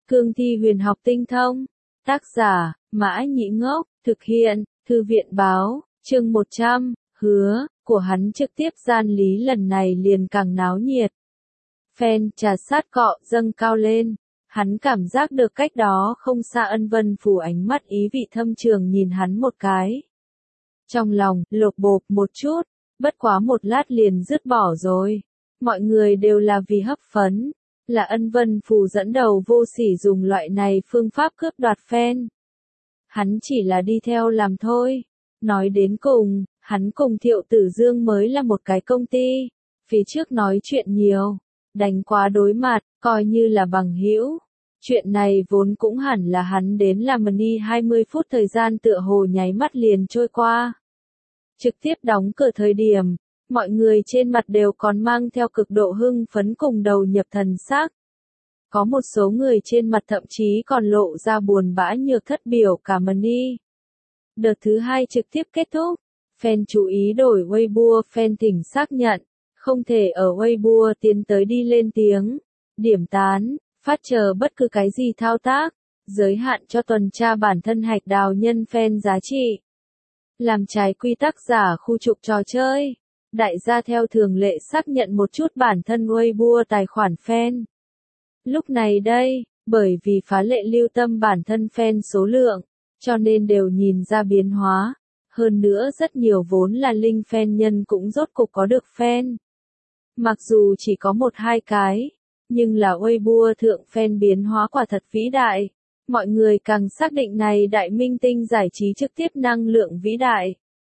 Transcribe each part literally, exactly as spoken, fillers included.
Cương thi huyền học tinh thông. Tác giả, Mã Nhĩ Ngốc, thực hiện, Thư viện báo, chương một trăm, hứa, của hắn trực tiếp gian lý lần này liền càng náo nhiệt. Fan trà sát cọ dâng cao lên, hắn cảm giác được cách đó không xa Ân Vân Phủ ánh mắt ý vị thâm trường nhìn hắn một cái. Trong lòng, lột bột một chút, bất quá một lát liền dứt bỏ rồi. Mọi người đều là vì hấp phấn, là Ân Vân Phủ dẫn đầu vô sỉ dùng loại này phương pháp cướp đoạt fan. Hắn chỉ là đi theo làm thôi. Nói đến cùng, hắn cùng Thiệu Tử Dương mới là một cái công ty. Phía trước nói chuyện nhiều, đánh quá đối mặt, coi như là bằng hữu. Chuyện này vốn cũng hẳn là hắn đến làm ni hai mươi phút thời gian tựa hồ nháy mắt liền trôi qua. Trực tiếp đóng cửa thời điểm, mọi người trên mặt đều còn mang theo cực độ hưng phấn cùng đầu nhập thần sắc. Có một số người trên mặt thậm chí còn lộ ra buồn bã nhược thất biểu cả ni. Đợt thứ hai trực tiếp kết thúc, fan chú ý đổi Weibo fan thỉnh xác nhận, không thể ở Weibo tiến tới đi lên tiếng, điểm tán, phát chờ bất cứ cái gì thao tác, giới hạn cho tuần tra bản thân hạch đào nhân fan giá trị. Làm trái quy tắc giả khu trục trò chơi, đại gia theo thường lệ xác nhận một chút bản thân Weibo tài khoản fan. Lúc này đây, bởi vì phá lệ lưu tâm bản thân fan số lượng, cho nên đều nhìn ra biến hóa. Hơn nữa rất nhiều vốn là linh fan nhân cũng rốt cục có được fan. Mặc dù chỉ có một hai cái, nhưng là Weibo thượng fan biến hóa quả thật vĩ đại. Mọi người càng xác định này đại minh tinh giải trí trực tiếp năng lượng vĩ đại.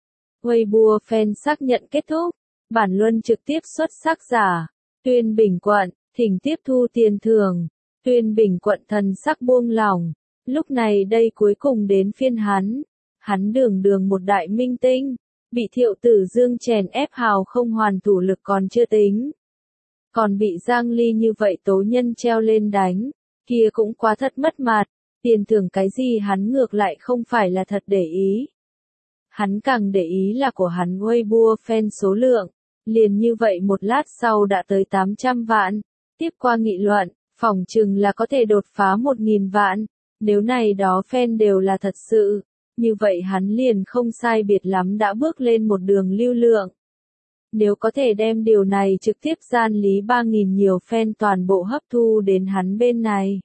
Weibo fan xác nhận kết thúc, bản luân trực tiếp xuất sắc giả, Tuyên Bình Quận, thỉnh tiếp thu tiền thưởng, Tuyên Bình Quận thần sắc buông lỏng, lúc này đây cuối cùng đến phiên hắn, hắn đường đường một đại minh tinh, bị Thiệu Tử Dương chèn ép hào không hoàn thủ lực còn chưa tính. Còn bị Giang Ly như vậy tố nhân treo lên đánh, kia cũng quá thật mất mặt, tiền thưởng cái gì hắn ngược lại không phải là thật để ý. Hắn càng để ý là của hắn Weibo fan số lượng, liền như vậy một lát sau đã tới tám trăm vạn, tiếp qua nghị luận, phỏng chừng là có thể đột phá một nghìn vạn, nếu này đó fan đều là thật sự, như vậy hắn liền không sai biệt lắm đã bước lên một đường lưu lượng. Nếu có thể đem điều này trực tiếp gian lý ba nghìn nhiều fan toàn bộ hấp thu đến hắn bên này,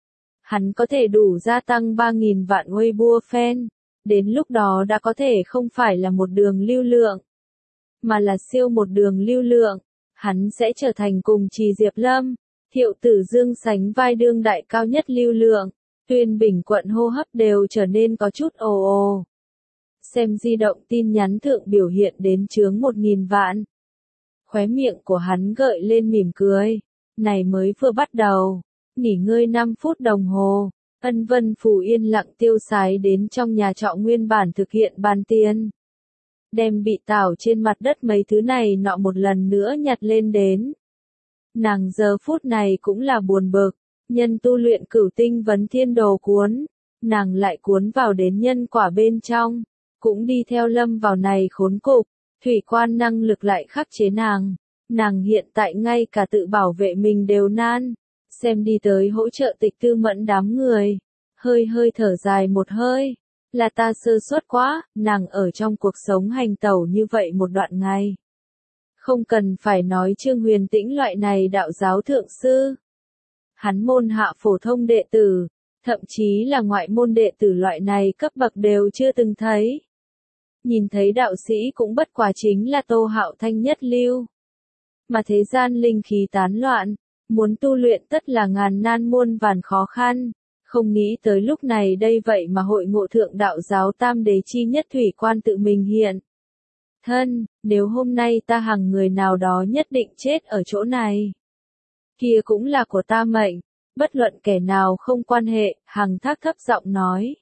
hắn có thể đủ gia tăng ba nghìn vạn Weibo fan, đến lúc đó đã có thể không phải là một đường lưu lượng, mà là siêu một đường lưu lượng, hắn sẽ trở thành cùng Trì Diệp Lâm, Thiệu Tử Dương sánh vai đương đại cao nhất lưu lượng, Tuyên Bình Quận hô hấp đều trở nên có chút ồ ồ. Xem di động tin nhắn thượng biểu hiện đến chướng một nghìn vạn. Khóe miệng của hắn gợi lên mỉm cười, này mới vừa bắt đầu, nghỉ ngơi năm phút đồng hồ. Ân Vân Phủ yên lặng tiêu xài đến trong nhà trọ nguyên bản thực hiện bàn tiền. Đem bị tảo trên mặt đất mấy thứ này nọ một lần nữa nhặt lên đến. Nàng giờ phút này cũng là buồn bực, nhân tu luyện cửu tinh vấn thiên đồ cuốn, nàng lại cuốn vào đến nhân quả bên trong, cũng đi theo lâm vào này khốn cục, thủy quan năng lực lại khắc chế nàng, nàng hiện tại ngay cả tự bảo vệ mình đều nan. Xem đi tới hỗ trợ Tịch Tư Mẫn đám người, hơi hơi thở dài một hơi, là ta sơ suất quá, nàng ở trong cuộc sống hành tẩu như vậy một đoạn ngày. Không cần phải nói Trương Huyền Tĩnh loại này đạo giáo thượng sư. Hắn môn hạ phổ thông đệ tử, thậm chí là ngoại môn đệ tử loại này cấp bậc đều chưa từng thấy. Nhìn thấy đạo sĩ cũng bất quá chính là Tô Hạo Thanh nhất lưu. Mà thế gian linh khí tán loạn, muốn tu luyện tất là ngàn nan muôn vàn khó khăn, không nghĩ tới lúc này đây vậy mà hội ngộ thượng đạo giáo tam đế chi nhất thủy quan tự mình hiện. Thân, nếu hôm nay ta hằng người nào đó nhất định chết ở chỗ này, kia cũng là của ta mệnh, bất luận kẻ nào không quan hệ, hằng thác thấp giọng nói.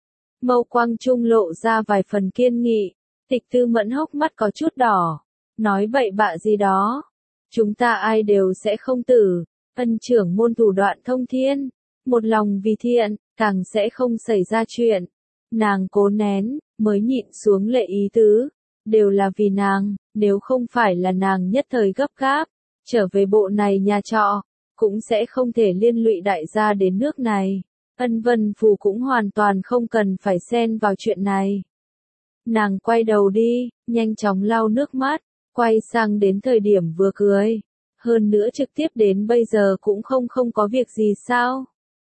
Mâu quang trung lộ ra vài phần kiên nghị, Tịch Tư Mẫn hốc mắt có chút đỏ, nói bậy bạ gì đó. Chúng ta ai đều sẽ không tử, ân trưởng môn thủ đoạn thông thiên, một lòng vì thiện, càng sẽ không xảy ra chuyện. Nàng cố nén, mới nhịn xuống lệ ý tứ, đều là vì nàng, nếu không phải là nàng nhất thời gấp gáp, trở về bộ này nhà trọ, cũng sẽ không thể liên lụy đại gia đến nước này. Ân Vân Phù cũng hoàn toàn không cần phải xen vào chuyện này. Nàng quay đầu đi, nhanh chóng lau nước mắt, quay sang đến thời điểm vừa cười. Hơn nữa trực tiếp đến bây giờ cũng không không có việc gì sao?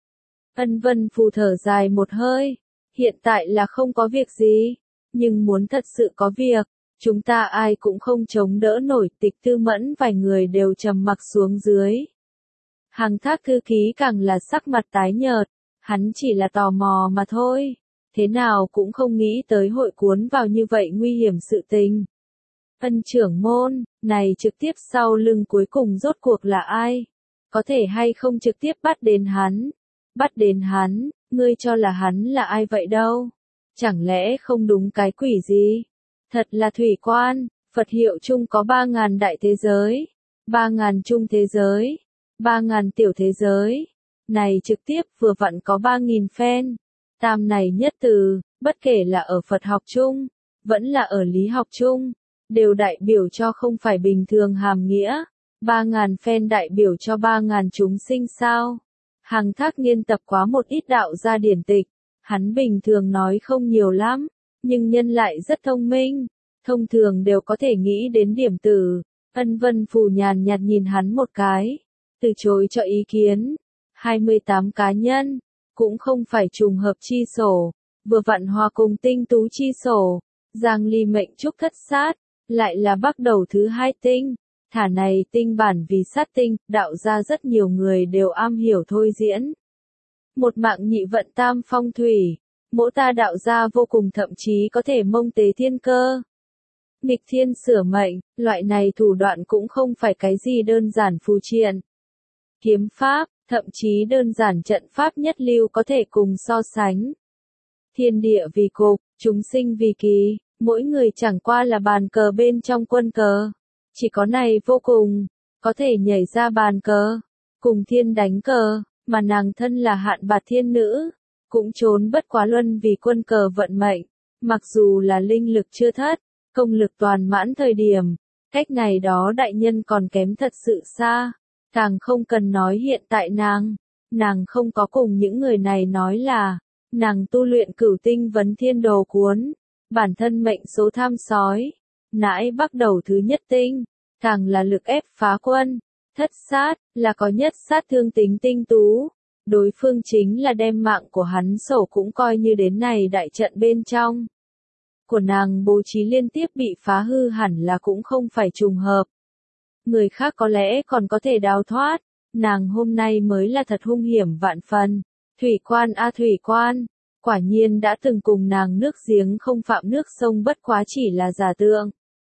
Ân Vân Phù thở dài một hơi, hiện tại là không có việc gì, nhưng muốn thật sự có việc, chúng ta ai cũng không chống đỡ nổi. Tịch Tư Mẫn vài người đều trầm mặc xuống dưới. Hàng Thác thư ký càng là sắc mặt tái nhợt, hắn chỉ là tò mò mà thôi, thế nào cũng không nghĩ tới hội cuốn vào như vậy nguy hiểm sự tình. Ân trưởng môn, này trực tiếp sau lưng cuối cùng rốt cuộc là ai? Có thể hay không trực tiếp bắt đến hắn? Bắt đến hắn, ngươi cho là hắn là ai vậy đâu? Chẳng lẽ không đúng cái quỷ gì? Thật là thủy quan, Phật hiệu chung có ba ngàn đại thế giới, ba ngàn trung thế giới, ba ngàn tiểu thế giới. Này trực tiếp vừa vặn có ba nghìn fan. Tam này nhất từ, bất kể là ở Phật học chung, vẫn là ở lý học chung, đều đại biểu cho không phải bình thường hàm nghĩa. Ba ngàn fan đại biểu cho ba ngàn chúng sinh sao? Hàng Thác nghiên tập quá một ít đạo gia điển tịch, hắn bình thường nói không nhiều lắm, nhưng nhân lại rất thông minh, thông thường đều có thể nghĩ đến điểm từ. Ân Vân Phù nhàn nhạt nhìn hắn một cái, từ chối cho ý kiến. hai mươi tám cá nhân, cũng không phải trùng hợp chi sổ, vừa vặn hòa cùng tinh tú chi sổ. Giang Ly mệnh trúc thất sát, lại là bắt đầu thứ hai tinh. Thả này tinh bản vì sát tinh, đạo ra rất nhiều người đều am hiểu thôi diễn. Một mạng nhị vận tam phong thủy, mỗi ta đạo ra vô cùng, thậm chí có thể mông tế thiên cơ. Nghịch thiên sửa mệnh, loại này thủ đoạn cũng không phải cái gì đơn giản phù triện. Kiếm pháp, thậm chí đơn giản trận pháp nhất lưu có thể cùng so sánh. Thiên địa vì cục, chúng sinh vì kỳ, mỗi người chẳng qua là bàn cờ bên trong quân cờ. Chỉ có này vô cùng, có thể nhảy ra bàn cờ, cùng thiên đánh cờ, mà nàng thân là hạn bạt thiên nữ, cũng trốn bất quá luân vì quân cờ vận mệnh. Mặc dù là linh lực chưa thất, công lực toàn mãn thời điểm, cách này đó đại nhân còn kém thật sự xa. Càng không cần nói hiện tại nàng, nàng không có cùng những người này nói là, nàng tu luyện cửu tinh vấn thiên đồ cuốn, bản thân mệnh số tham sói, nãi bắt đầu thứ nhất tinh, càng là lực ép phá quân, thất sát, là có nhất sát thương tính tinh tú. Đối phương chính là đem mạng của hắn sổ cũng coi như đến này đại trận bên trong. Của nàng bố trí liên tiếp bị phá hư hẳn là cũng không phải trùng hợp. Người khác có lẽ còn có thể đào thoát, nàng hôm nay mới là thật hung hiểm vạn phần. Thủy quan a thủy quan, quả nhiên đã từng cùng nàng nước giếng không phạm nước sông, bất quá chỉ là giả tượng.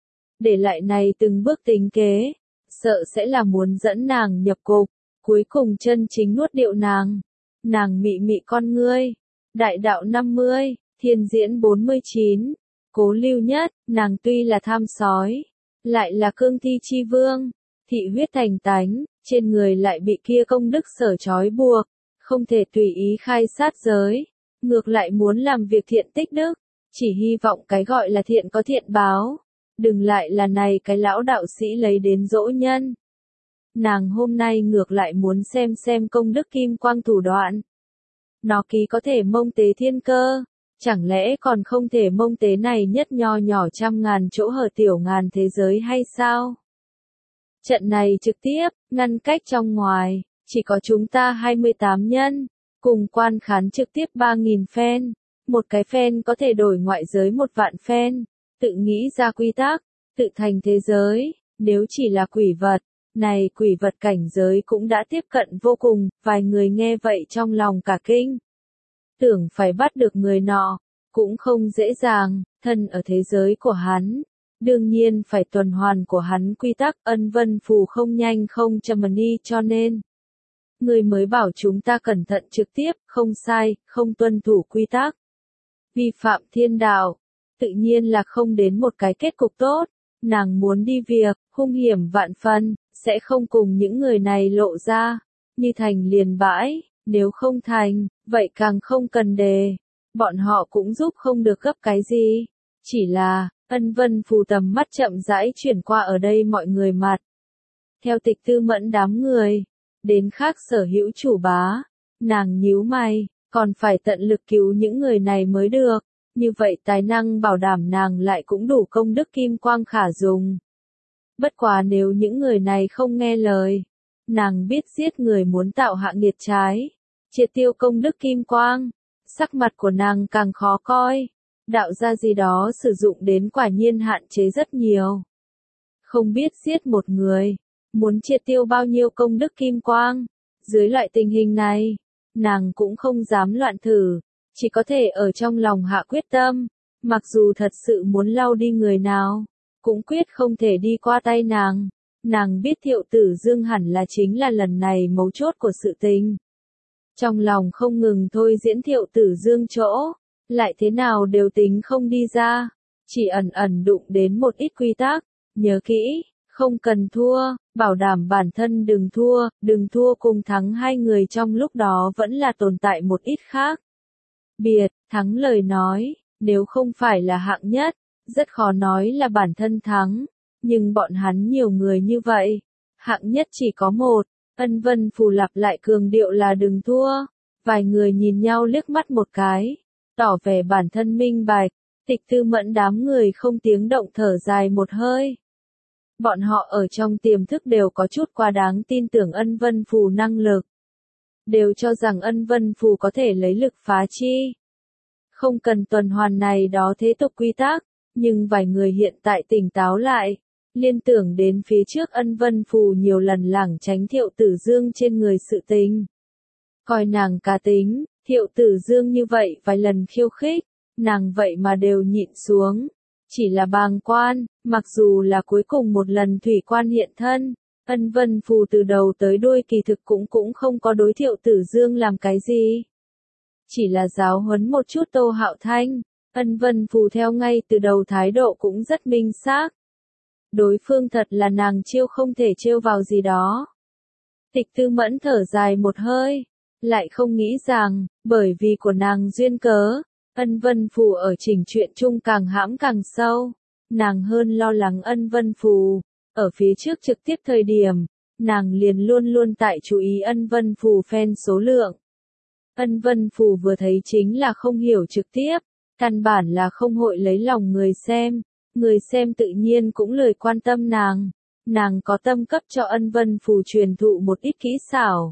Để lại này từng bước tính kế, sợ sẽ là muốn dẫn nàng nhập cục, cuối cùng chân chính nuốt điệu nàng. Nàng mị mị con ngươi, đại đạo năm mươi, thiên diễn bốn mươi chín, cố lưu nhất, nàng tuy là tham sói, lại là cương thi chi vương, thị huyết thành tánh, trên người lại bị kia công đức sở trói buộc, không thể tùy ý khai sát giới, ngược lại muốn làm việc thiện tích đức, chỉ hy vọng cái gọi là thiện có thiện báo, đừng lại là này cái lão đạo sĩ lấy đến dỗ nhân. Nàng hôm nay ngược lại muốn xem xem công đức kim quang thủ đoạn. Nó ký có thể mông tế thiên cơ, chẳng lẽ còn không thể mông tế này nhất nho nhỏ trăm ngàn chỗ hở tiểu ngàn thế giới hay sao? Trận này trực tiếp, ngăn cách trong ngoài, chỉ có chúng ta hai mươi tám nhân, cùng quan khán trực tiếp ba nghìn fan, một cái fan có thể đổi ngoại giới một vạn fan, tự nghĩ ra quy tắc, tự thành thế giới, nếu chỉ là quỷ vật, này quỷ vật cảnh giới cũng đã tiếp cận vô cùng, vài người nghe vậy trong lòng cả kinh. Tưởng phải bắt được người nọ, cũng không dễ dàng, thân ở thế giới của hắn. Đương nhiên phải tuần hoàn của hắn quy tắc. Ân Vân Phù không nhanh không chậm đi, cho nên người mới bảo chúng ta cẩn thận trực tiếp, không sai, không tuân thủ quy tắc. Vi phạm thiên đạo, tự nhiên là không đến một cái kết cục tốt. Nàng muốn đi việc, hung hiểm vạn phần, sẽ không cùng những người này lộ ra. Như thành liền bãi, nếu không thành, vậy càng không cần đề. Bọn họ cũng giúp không được gấp cái gì. Chỉ là, Ân Vân Phù tầm mắt chậm rãi chuyển qua ở đây mọi người mặt. Theo Tịch Tư Mẫn đám người, đến khác sở hữu chủ bá. Nàng nhíu mày, còn phải tận lực cứu những người này mới được, như vậy tài năng bảo đảm nàng lại cũng đủ công đức kim quang khả dùng. Bất quá nếu những người này không nghe lời, nàng biết giết người muốn tạo hạ nghiệt trái, triệt tiêu công đức kim quang, sắc mặt của nàng càng khó coi, đạo gia gì đó sử dụng đến quả nhiên hạn chế rất nhiều. Không biết giết một người, muốn triệt tiêu bao nhiêu công đức kim quang, dưới loại tình hình này, nàng cũng không dám loạn thử, chỉ có thể ở trong lòng hạ quyết tâm, mặc dù thật sự muốn lau đi người nào, cũng quyết không thể đi qua tay nàng. Nàng biết Thiệu Tử Dương hẳn là chính là lần này mấu chốt của sự tình. Trong lòng không ngừng thôi diễn Thiệu Tử Dương chỗ, lại thế nào đều tính không đi ra, chỉ ẩn ẩn đụng đến một ít quy tắc, nhớ kỹ, không cần thua, bảo đảm bản thân đừng thua, đừng thua cùng thắng hai người trong lúc đó vẫn là tồn tại một ít khác. Biệt, thắng lời nói, nếu không phải là hạng nhất, rất khó nói là bản thân thắng, nhưng bọn hắn nhiều người như vậy, hạng nhất chỉ có một, Ân Vân Phù lặp lại cường điệu là đừng thua, vài người nhìn nhau liếc mắt một cái, tỏ vẻ bản thân minh bạch, Tịch Tư Mẫn đám người không tiếng động thở dài một hơi. Bọn họ ở trong tiềm thức đều có chút quá đáng tin tưởng Ân Vân Phù năng lực. Đều cho rằng Ân Vân Phù có thể lấy lực phá chi. Không cần tuần hoàn này đó thế tục quy tắc, nhưng vài người hiện tại tỉnh táo lại, liên tưởng đến phía trước Ân Vân Phù nhiều lần lảng tránh Thiệu Tử Dương trên người sự tình. Coi nàng cá tính, Thiệu Tử Dương như vậy vài lần khiêu khích, nàng vậy mà đều nhịn xuống. Chỉ là bàng quan, mặc dù là cuối cùng một lần thủy quan hiện thân, Ân Vân Phù từ đầu tới đuôi kỳ thực cũng cũng không có đối Thiệu Tử Dương làm cái gì. Chỉ là giáo huấn một chút Tô Hạo Thanh, Ân Vân Phù theo ngay từ đầu thái độ cũng rất minh xác. Đối phương thật là nàng chiêu không thể trêu vào gì đó. Tịch Tư Mẫn thở dài một hơi, lại không nghĩ rằng, bởi vì của nàng duyên cớ, Ân Vân Phù ở chỉnh chuyện chung càng hãm càng sâu, nàng hơn lo lắng Ân Vân Phù, ở phía trước trực tiếp thời điểm, nàng liền luôn luôn tại chú ý Ân Vân Phù fan số lượng. Ân Vân Phù vừa thấy chính là không hiểu trực tiếp, căn bản là không hội lấy lòng người xem, người xem tự nhiên cũng lười quan tâm nàng, nàng có tâm cấp cho Ân Vân Phù truyền thụ một ít kỹ xảo.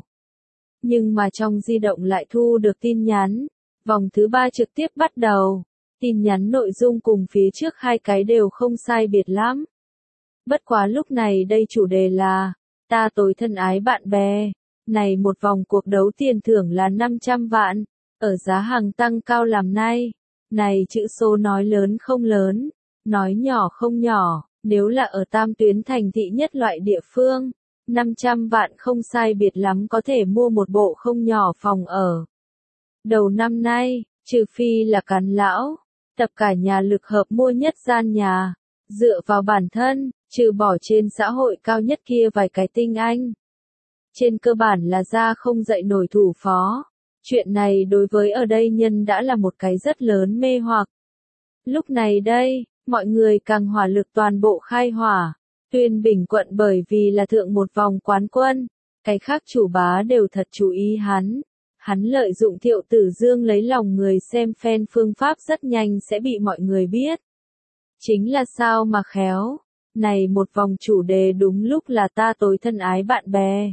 Nhưng mà trong di động lại thu được tin nhắn. Vòng thứ ba trực tiếp bắt đầu, tin nhắn nội dung cùng phía trước hai cái đều không sai biệt lắm. Bất quá lúc này đây chủ đề là, ta tối thân ái bạn bè, này một vòng cuộc đấu tiền thưởng là năm trăm vạn, ở giá hàng tăng cao làm nay, này chữ số nói lớn không lớn, nói nhỏ không nhỏ, nếu là ở tam tuyến thành thị nhất loại địa phương, năm trăm vạn không sai biệt lắm có thể mua một bộ không nhỏ phòng ở. Đầu năm nay, trừ phi là cán lão, tập cả nhà lực hợp mua nhất gian nhà, dựa vào bản thân, trừ bỏ trên xã hội cao nhất kia vài cái tinh anh. Trên cơ bản là ra không dậy nổi thủ phó. Chuyện này đối với ở đây nhân đã là một cái rất lớn mê hoặc. Lúc này đây, mọi người càng hỏa lực toàn bộ khai hỏa. Tuyên Bình quận bởi vì là thượng một vòng quán quân, cái khác chủ bá đều thật chú ý hắn. Hắn lợi dụng Thiệu Tử Dương lấy lòng người xem fan phương pháp rất nhanh sẽ bị mọi người biết. Chính là sao mà khéo, này một vòng chủ đề đúng lúc là ta tối thân ái bạn bè.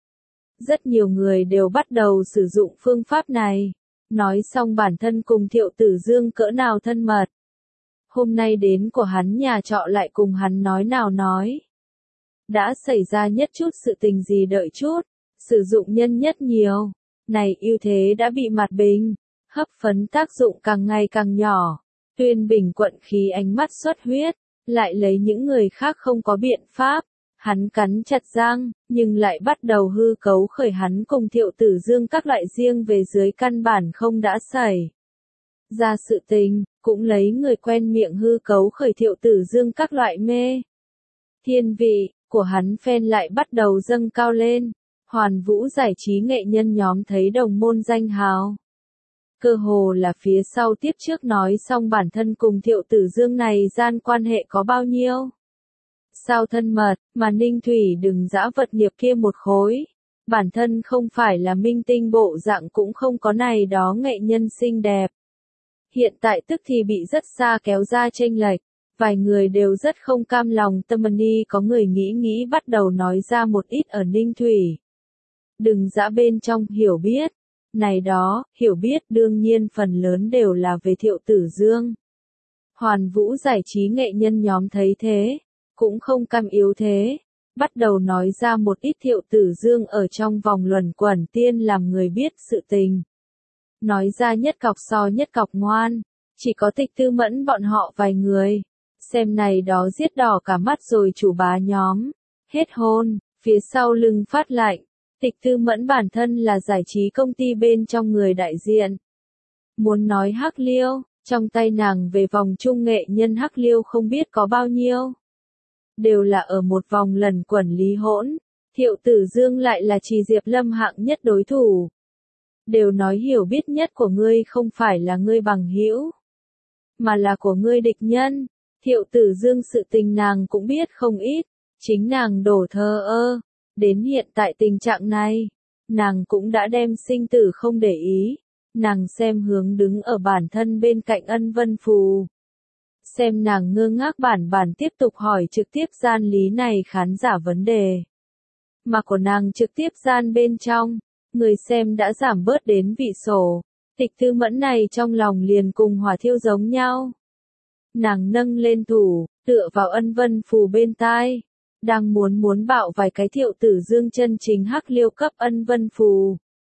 Rất nhiều người đều bắt đầu sử dụng phương pháp này, nói xong bản thân cùng Thiệu Tử Dương cỡ nào thân mật. Hôm nay đến của hắn nhà trọ lại cùng hắn nói nào nói. Đã xảy ra nhất chút sự tình gì đợi chút, sử dụng nhân nhất nhiều. Này ưu thế đã bị mặt bình, hấp phấn tác dụng càng ngày càng nhỏ. Tuyên Bình quận khí ánh mắt xuất huyết, lại lấy những người khác không có biện pháp. Hắn cắn chặt răng, nhưng lại bắt đầu hư cấu khởi hắn cùng Thiệu Tử Dương các loại riêng về dưới căn bản không đã xảy ra sự tình, cũng lấy người quen miệng hư cấu khởi Thiệu Tử Dương các loại mê. Thiên vị của hắn fan lại bắt đầu dâng cao lên. Hoàn Vũ giải trí nghệ nhân nhóm thấy đồng môn danh hào. Cơ hồ là phía sau tiếp trước nói xong bản thân cùng Thiệu Tử Dương này gian quan hệ có bao nhiêu. Sao thân mật, mà Ninh Thủy đừng dã vật nghiệp kia một khối. bản thân không phải là minh tinh bộ dạng cũng không có này đó nghệ nhân xinh đẹp. Hiện tại tức thì bị rất xa kéo ra chênh lệch, vài người đều rất không cam lòng. Tâm Ni có người nghĩ nghĩ bắt đầu nói ra một ít ở Ninh Thủy. Đừng dã bên trong hiểu biết. Này đó, hiểu biết đương nhiên phần lớn đều là về Thiệu Tử Dương. Hoàn Vũ giải trí nghệ nhân nhóm thấy thế, cũng không cam yếu thế, bắt đầu nói ra một ít Thiệu Tử Dương ở trong vòng luẩn quẩn tiên làm người biết sự tình. Nói ra nhất cọc so nhất cọc ngoan, chỉ có Tịch Tư Mẫn bọn họ vài người. Xem này đó giết đỏ cả mắt rồi chủ bá nhóm. Hết hôn, phía sau lưng phát lạnh. Tịch Tư Mẫn bản thân là giải trí công ty bên trong người đại diện. Muốn nói hắc liêu, trong tay nàng về vòng chung nghệ nhân hắc liêu không biết có bao nhiêu. Đều là ở một vòng lần quẩn lý hỗn. Thiệu Tử Dương lại là Trì Diệp Lâm hạng nhất đối thủ. Đều nói hiểu biết nhất của ngươi không phải là ngươi bằng hữu, mà là của ngươi địch nhân. Thiệu Tử Dương sự tình nàng cũng biết không ít, chính nàng đổ thờ ơ. Đến hiện tại tình trạng này, nàng cũng đã đem sinh tử không để ý. Nàng xem hướng đứng ở bản thân bên cạnh Ân Vân Phù. Xem nàng ngơ ngác bản bản tiếp tục hỏi trực tiếp gian lý này khán giả vấn đề. Mà của nàng trực tiếp gian bên trong, người xem đã giảm bớt đến vị sổ. Tịch Tư Mẫn này trong lòng liền cùng hỏa thiêu giống nhau. Nàng nâng lên thủ, tựa vào Ân Vân Phù bên tai. Đang muốn muốn bạo vài cái Thiệu Tử Dương chân chính hắc liêu cấp Ân Vân Phù.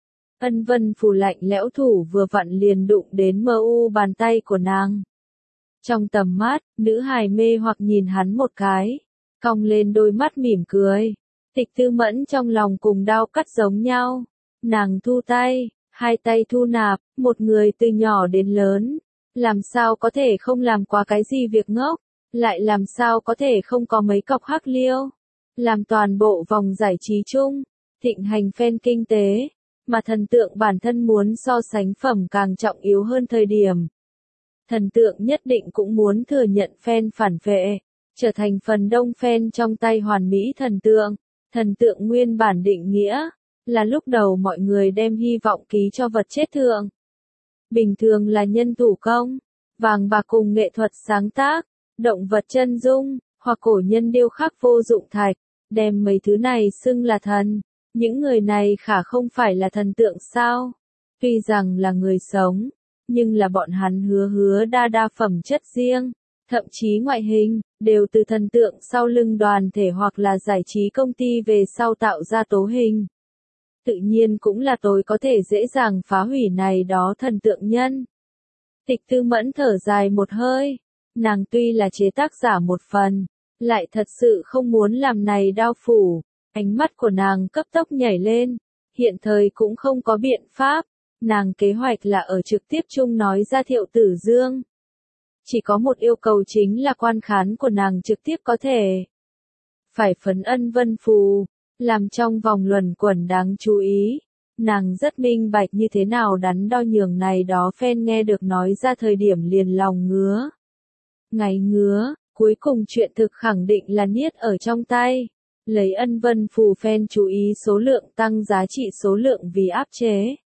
Ân Vân Phù lạnh lẽo thủ vừa vặn liền đụng đến mờ u bàn tay của nàng. Trong tầm mắt, nữ hài mê hoặc nhìn hắn một cái, cong lên đôi mắt mỉm cười. Tịch Tư Mẫn trong lòng cùng đau cắt giống nhau. Nàng thu tay, hai tay thu nạp, một người từ nhỏ đến lớn. Làm sao có thể không làm qua cái gì việc ngốc, lại làm sao có thể không có mấy cọc hắc liêu. Làm toàn bộ vòng giải trí chung, thịnh hành fan kinh tế, mà thần tượng bản thân muốn so sánh phẩm càng trọng yếu hơn thời điểm. Thần tượng nhất định cũng muốn thừa nhận fan phản vệ, trở thành phần đông fan trong tay hoàn mỹ thần tượng. Thần tượng nguyên bản định nghĩa, là lúc đầu mọi người đem hy vọng ký cho vật chết thượng. Bình thường là nhân thủ công, vàng bạc cùng nghệ thuật sáng tác, động vật chân dung, hoặc cổ nhân điêu khắc vô dụng thạch, đem mấy thứ này xưng là thần. Những người này khả không phải là thần tượng sao? Tuy rằng là người sống, nhưng là bọn hắn hứa hứa đa đa phẩm chất riêng, thậm chí ngoại hình, đều từ thần tượng sau lưng đoàn thể hoặc là giải trí công ty về sau tạo ra tố hình. Tự nhiên cũng là tôi có thể dễ dàng phá hủy này đó thần tượng nhân. Tịch Tư Mẫn thở dài một hơi, nàng tuy là chế tác giả một phần, lại thật sự không muốn làm này đao phủ. Ánh mắt của nàng cấp tốc nhảy lên, hiện thời cũng không có biện pháp, nàng kế hoạch là ở trực tiếp chung nói ra Thiệu Tử Dương. Chỉ có một yêu cầu chính là quan khán của nàng trực tiếp có thể phải phấn Ân Vân Phù, làm trong vòng luẩn quẩn đáng chú ý. Nàng rất minh bạch như thế nào đắn đo nhường này đó fan nghe được nói ra thời điểm liền lòng ngứa. Ngày ngứa, cuối cùng chuyện thực khẳng định là niết ở trong tay. Lấy Ân Vân Phù fan chú ý số lượng tăng giá trị số lượng vì áp chế.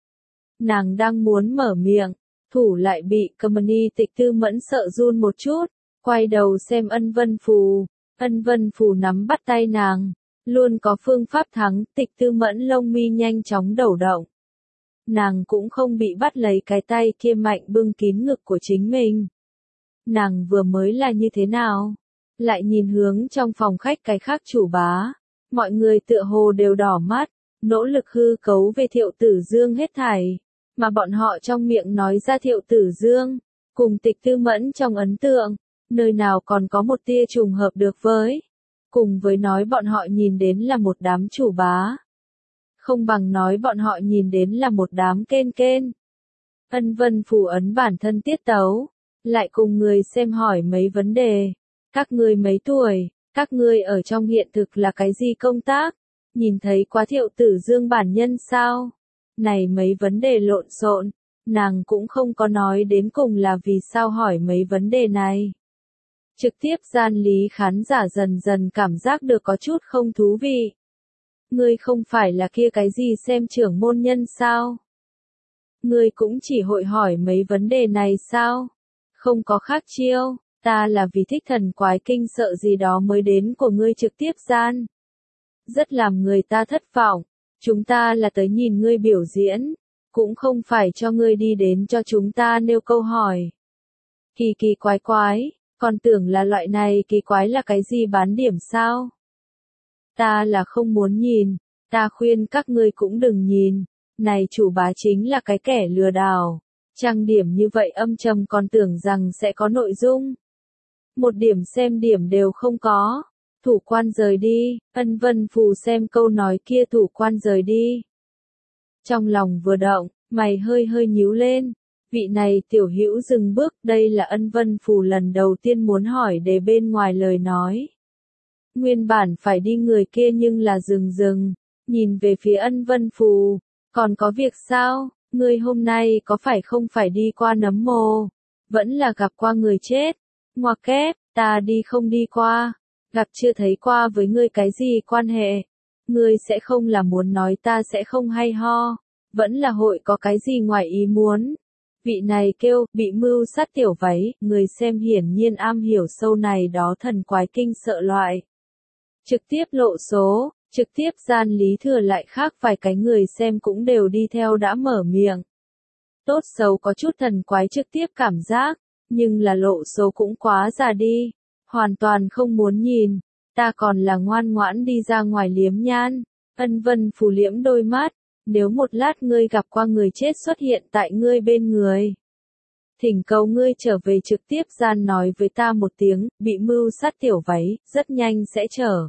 Nàng đang muốn mở miệng, thủ lại bị Tâm Ni Tịch Tư Mẫn sợ run một chút, quay đầu xem Ân Vân Phù. Ân Vân Phù nắm bắt tay nàng, luôn có phương pháp thắng. Tịch Tư Mẫn lông mi nhanh chóng đầu động. Nàng cũng không bị bắt lấy cái tay kia mạnh bưng kín ngực của chính mình. Nàng vừa mới là như thế nào? Lại nhìn hướng trong phòng khách cái khác chủ bá. Mọi người tựa hồ đều đỏ mắt, nỗ lực hư cấu về Thiệu Tử Dương hết thảy. Mà bọn họ trong miệng nói ra Thiệu Tử Dương, cùng Tịch Tư Mẫn trong ấn tượng, nơi nào còn có một tia trùng hợp được với. Cùng với nói bọn họ nhìn đến là một đám chủ bá. Không bằng nói bọn họ nhìn đến là một đám kên kên. Ân Vân Phù ấn bản thân tiết tấu, lại cùng người xem hỏi mấy vấn đề. Các ngươi mấy tuổi, các ngươi ở trong hiện thực là cái gì công tác? Nhìn thấy quá Thiệu Tử Dương bản nhân sao? Này mấy vấn đề lộn xộn, nàng cũng không có nói đến cùng là vì sao hỏi mấy vấn đề này. Trực tiếp gian lý khán giả dần dần cảm giác được có chút không thú vị. Ngươi không phải là kia cái gì xem trưởng môn nhân sao? Ngươi cũng chỉ hội hỏi mấy vấn đề này sao? Không có khác chiêu, ta là vì thích thần quái kinh sợ gì đó mới đến của ngươi trực tiếp gian. Rất làm người ta thất vọng, chúng ta là tới nhìn ngươi biểu diễn, cũng không phải cho ngươi đi đến cho chúng ta nêu câu hỏi. Kỳ kỳ quái quái, còn tưởng là loại này kỳ quái là cái gì bán điểm sao? Ta là không muốn nhìn, ta khuyên các ngươi cũng đừng nhìn, này chủ bá chính là cái kẻ lừa đảo, trang điểm như vậy âm trầm còn tưởng rằng sẽ có nội dung. Một điểm xem điểm đều không có, thủ quan rời đi, Ân Vân Phù xem câu nói kia thủ quan rời đi. Trong lòng vừa động, mày hơi hơi nhíu lên, vị này tiểu hữu dừng bước, đây là Ân Vân Phù lần đầu tiên muốn hỏi để bên ngoài lời nói. Nguyên bản phải đi người kia nhưng là dừng dừng, nhìn về phía Ân Vân Phù, còn có việc sao, ngươi hôm nay có phải không phải đi qua nấm mồ, vẫn là gặp qua người chết, ngoặc kép, ta đi không đi qua, gặp chưa thấy qua với ngươi cái gì quan hệ, ngươi sẽ không là muốn nói ta sẽ không hay ho, vẫn là hội có cái gì ngoài ý muốn. Vị này kêu, bị mưu sát tiểu váy, người xem hiển nhiên am hiểu sâu này đó thần quái kinh sợ loại. Trực tiếp lộ số, trực tiếp gian Lý Thừa lại khác vài cái người xem cũng đều đi theo đã mở miệng. Tốt xấu có chút thần quái trực tiếp cảm giác, nhưng là lộ số cũng quá già đi, hoàn toàn không muốn nhìn, ta còn là ngoan ngoãn đi ra ngoài liếm nhan. Ân Vân Phù liễm đôi mắt, nếu một lát ngươi gặp qua người chết xuất hiện tại ngươi bên người, thỉnh cầu ngươi trở về trực tiếp gian nói với ta một tiếng, bị mưu sát tiểu váy, rất nhanh sẽ trở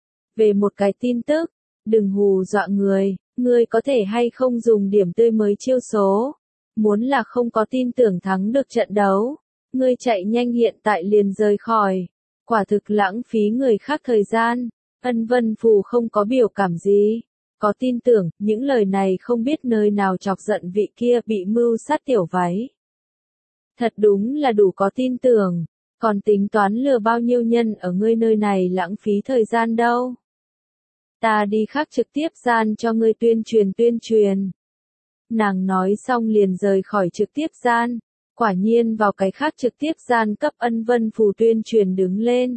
về một cái tin tức, đừng hù dọa người, ngươi có thể hay không dùng điểm tươi mới chiêu số, muốn là không có tin tưởng thắng được trận đấu, ngươi chạy nhanh hiện tại liền rời khỏi, quả thực lãng phí người khác thời gian. Ân Vân Phù không có biểu cảm gì, có tin tưởng, những lời này không biết nơi nào chọc giận vị kia bị mưu sát tiểu váy. Thật đúng là đủ có tin tưởng, còn tính toán lừa bao nhiêu nhân ở ngươi nơi này lãng phí thời gian đâu. Ta đi khác trực tiếp gian cho ngươi tuyên truyền tuyên truyền. Nàng nói xong liền rời khỏi trực tiếp gian, quả nhiên vào cái khác trực tiếp gian cấp Ân Vân Phù tuyên truyền đứng lên.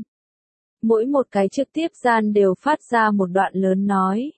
Mỗi một cái trực tiếp gian đều phát ra một đoạn lớn nói.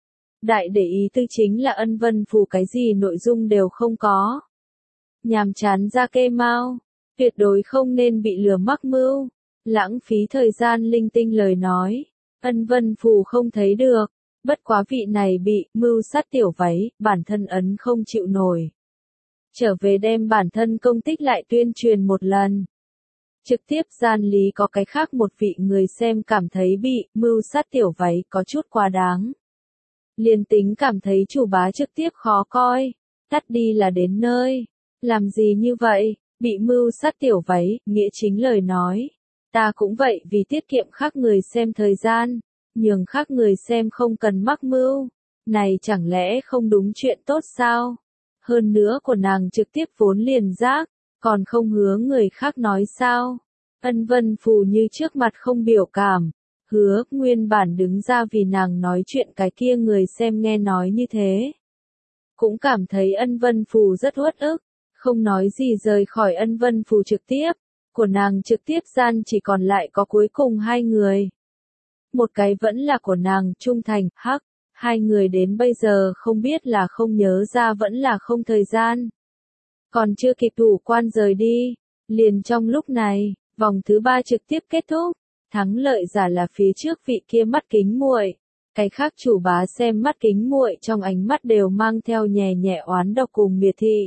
Đại để ý tư chính là Ân Vân Phù cái gì nội dung đều không có. Nhàm chán ra kê mau, tuyệt đối không nên bị lừa mắc mưu, lãng phí thời gian linh tinh lời nói. Ân Vân Phù không thấy được, bất quá vị này bị mưu sát tiểu váy, bản thân ấn không chịu nổi. Trở về đem bản thân công tích lại tuyên truyền một lần. Trực tiếp gian Lý có cái khác một vị người xem cảm thấy bị mưu sát tiểu váy có chút quá đáng. Liền tính cảm thấy chủ bá trực tiếp khó coi, tắt đi là đến nơi. Làm gì như vậy, bị mưu sát tiểu váy, nghĩa chính lời nói. Ta cũng vậy vì tiết kiệm khác người xem thời gian, nhường khác người xem không cần mắc mưu. Này chẳng lẽ không đúng chuyện tốt sao? Hơn nữa của nàng trực tiếp vốn liền giác, còn không hứa người khác nói sao? Ân Vân Phù như trước mặt không biểu cảm, hứa nguyên bản đứng ra vì nàng nói chuyện cái kia người xem nghe nói như thế. Cũng cảm thấy Ân Vân Phù rất uất ức, không nói gì rời khỏi Ân Vân Phù trực tiếp, của nàng trực tiếp gian chỉ còn lại có cuối cùng hai người. Một cái vẫn là của nàng trung thành, hắc, hai người đến bây giờ không biết là không nhớ ra vẫn là không thời gian. Còn chưa kịp thủ quan rời đi, liền trong lúc này, vòng thứ ba trực tiếp kết thúc, thắng lợi giả là phía trước vị kia mắt kính muội. Cái khác chủ bá xem mắt kính muội trong ánh mắt đều mang theo nhẹ nhẹ oán độc cùng miệt thị.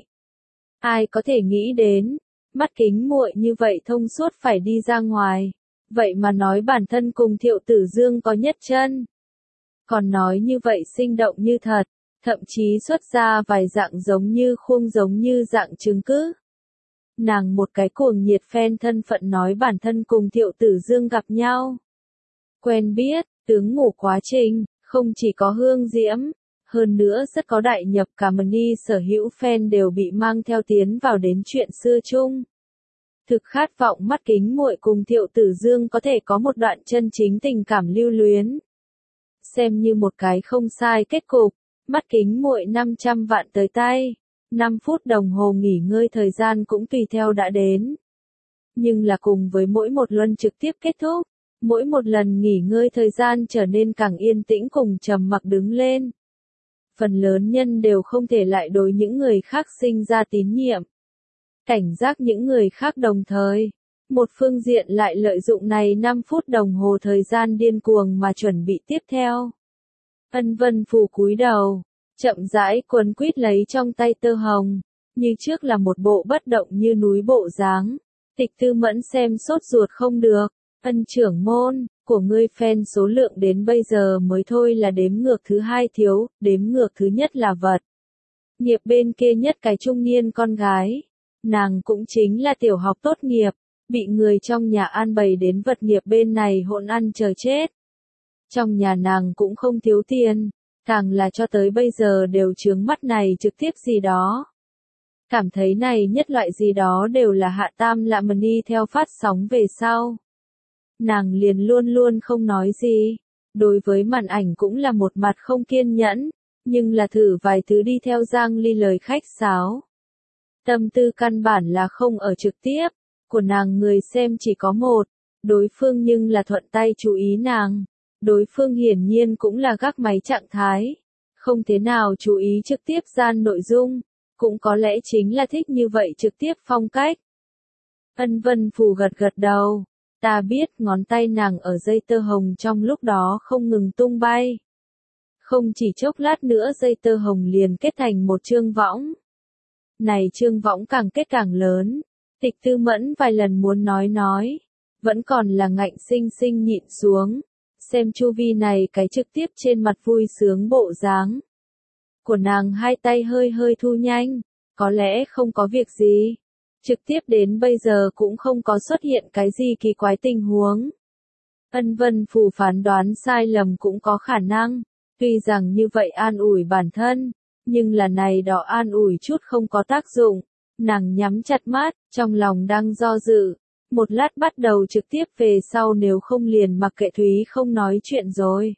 Ai có thể nghĩ đến, mắt kính muội như vậy thông suốt phải đi ra ngoài, vậy mà nói bản thân cùng Thiệu Tử Dương có nhất chân. Còn nói như vậy sinh động như thật, thậm chí xuất ra vài dạng giống như khuôn giống như dạng chứng cứ. Nàng một cái cuồng nhiệt fan thân phận nói bản thân cùng Thiệu Tử Dương gặp nhau. Quen biết, tướng ngủ quá trình, không chỉ có hương diễm, hơn nữa rất có đại nhập cả mini sở hữu fan đều bị mang theo tiến vào đến chuyện xưa chung. Thực khát vọng mắt kính muội cùng Thiệu Tử Dương có thể có một đoạn chân chính tình cảm lưu luyến. xem như một cái không sai kết cục, mắt kính muội năm trăm vạn tới tay, năm phút đồng hồ nghỉ ngơi thời gian cũng tùy theo đã đến. Nhưng là cùng với mỗi một luân trực tiếp kết thúc, mỗi một lần nghỉ ngơi thời gian trở nên càng yên tĩnh cùng trầm mặc đứng lên. Phần lớn nhân đều không thể lại đối những người khác sinh ra tín nhiệm. Cảnh giác những người khác đồng thời. Một phương diện lại lợi dụng này năm phút đồng hồ thời gian điên cuồng mà chuẩn bị tiếp theo. Ân Vân Phù cúi đầu, chậm rãi quấn quýt lấy trong tay tơ hồng, như trước là một bộ bất động như núi bộ dáng. Tịch Tư Mẫn xem sốt ruột không được, Ân trưởng môn, của ngươi fan số lượng đến bây giờ mới thôi là đếm ngược thứ hai thiếu, đếm ngược thứ nhất là vật. Nghiệp bên kia nhất cái trung niên con gái, nàng cũng chính là tiểu học tốt nghiệp, bị người trong nhà an bày đến vật nghiệp bên này hỗn ăn chờ chết. Trong nhà nàng cũng không thiếu tiền, càng là cho tới bây giờ đều chướng mắt này trực tiếp gì đó. Cảm thấy này nhất loại gì đó đều là hạ tam lạ mần y theo phát sóng về sau. Nàng liền luôn luôn không nói gì, đối với màn ảnh cũng là một mặt không kiên nhẫn, nhưng là thử vài thứ đi theo Giang Ly lời khách sáo. Tâm tư căn bản là không ở trực tiếp, của nàng người xem chỉ có một, đối phương nhưng là thuận tay chú ý nàng, đối phương hiển nhiên cũng là gác máy trạng thái, không thế nào chú ý trực tiếp gian nội dung, cũng có lẽ chính là thích như vậy trực tiếp phong cách. Ân Vân Phù gật gật đầu. Ta biết ngón tay nàng ở dây tơ hồng trong lúc đó không ngừng tung bay. Không chỉ chốc lát nữa dây tơ hồng liền kết thành một chương võng. Này chương võng càng kết càng lớn. Tịch Tư Mẫn vài lần muốn nói nói. Vẫn còn là ngạnh sinh sinh nhịn xuống. Xem chu vi này cái trực tiếp trên mặt vui sướng bộ dáng. Của nàng hai tay hơi hơi thu nhanh. Có lẽ không có việc gì. Trực tiếp đến bây giờ cũng không có xuất hiện cái gì kỳ quái tình huống. Ân Vân Phù phán đoán sai lầm cũng có khả năng, tuy rằng như vậy an ủi bản thân, nhưng là này đó an ủi chút không có tác dụng. Nàng nhắm chặt mắt, trong lòng đang do dự, một lát bắt đầu trực tiếp về sau nếu không liền mặc kệ Thúy không nói chuyện rồi.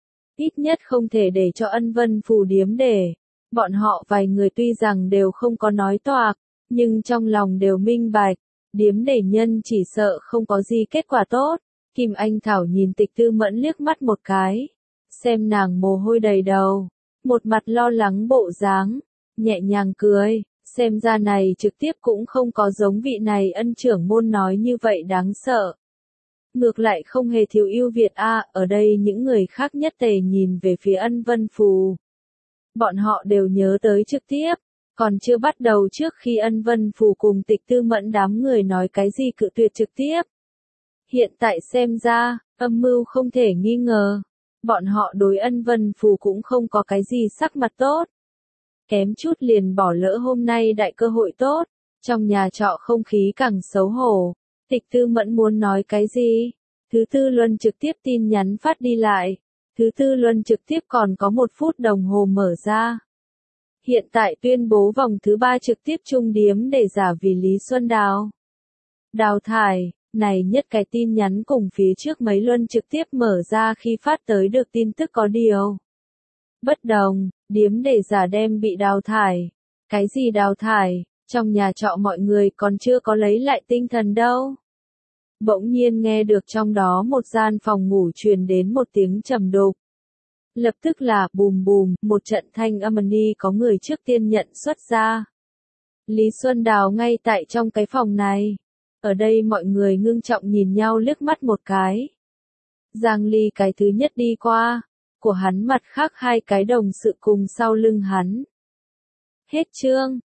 Ít nhất không thể để cho Ân Vân Phù điếm để, bọn họ vài người tuy rằng đều không có nói toạc, nhưng trong lòng đều minh bạch, điếm để nhân chỉ sợ không có gì kết quả tốt. Kim Anh Thảo nhìn Tịch Tư Mẫn liếc mắt một cái, xem nàng mồ hôi đầy đầu, một mặt lo lắng bộ dáng, nhẹ nhàng cười, xem ra này trực tiếp cũng không có giống vị này Ân trưởng môn nói như vậy đáng sợ. Ngược lại không hề thiếu ưu việt a, à, ở đây những người khác nhất tề nhìn về phía Ân Vân Phù. Bọn họ đều nhớ tới trực tiếp. Còn chưa bắt đầu trước khi Ân Vân Phù cùng Tịch Tư Mẫn đám người nói cái gì cự tuyệt trực tiếp. Hiện tại xem ra, âm mưu không thể nghi ngờ. Bọn họ đối Ân Vân Phù cũng không có cái gì sắc mặt tốt. Kém chút liền bỏ lỡ hôm nay đại cơ hội tốt. Trong nhà trọ không khí càng xấu hổ. Tịch Tư Mẫn muốn nói cái gì? Thứ Tư Luân trực tiếp tin nhắn phát đi lại. Thứ Tư Luân trực tiếp còn có một phút đồng hồ mở ra. Hiện tại tuyên bố vòng thứ ba trực tiếp trung điếm để giả vì Lý Xuân Đào. Đào thải, này nhất cái tin nhắn cùng phía trước mấy luân trực tiếp mở ra khi phát tới được tin tức có điều. Bất đồng, điếm để giả đem bị đào thải. Cái gì đào thải, trong nhà trọ mọi người còn chưa có lấy lại tinh thần đâu. Bỗng nhiên nghe được trong đó một gian phòng ngủ truyền đến một tiếng trầm đục. Lập tức là bùm bùm, một trận thanh âm ni có người trước tiên nhận xuất ra. Lý Xuân Đào ngay tại trong cái phòng này. Ở đây mọi người ngưng trọng nhìn nhau liếc mắt một cái. Giang Ly cái thứ nhất đi qua, của hắn mặt khác hai cái đồng sự cùng sau lưng hắn. Hết chương.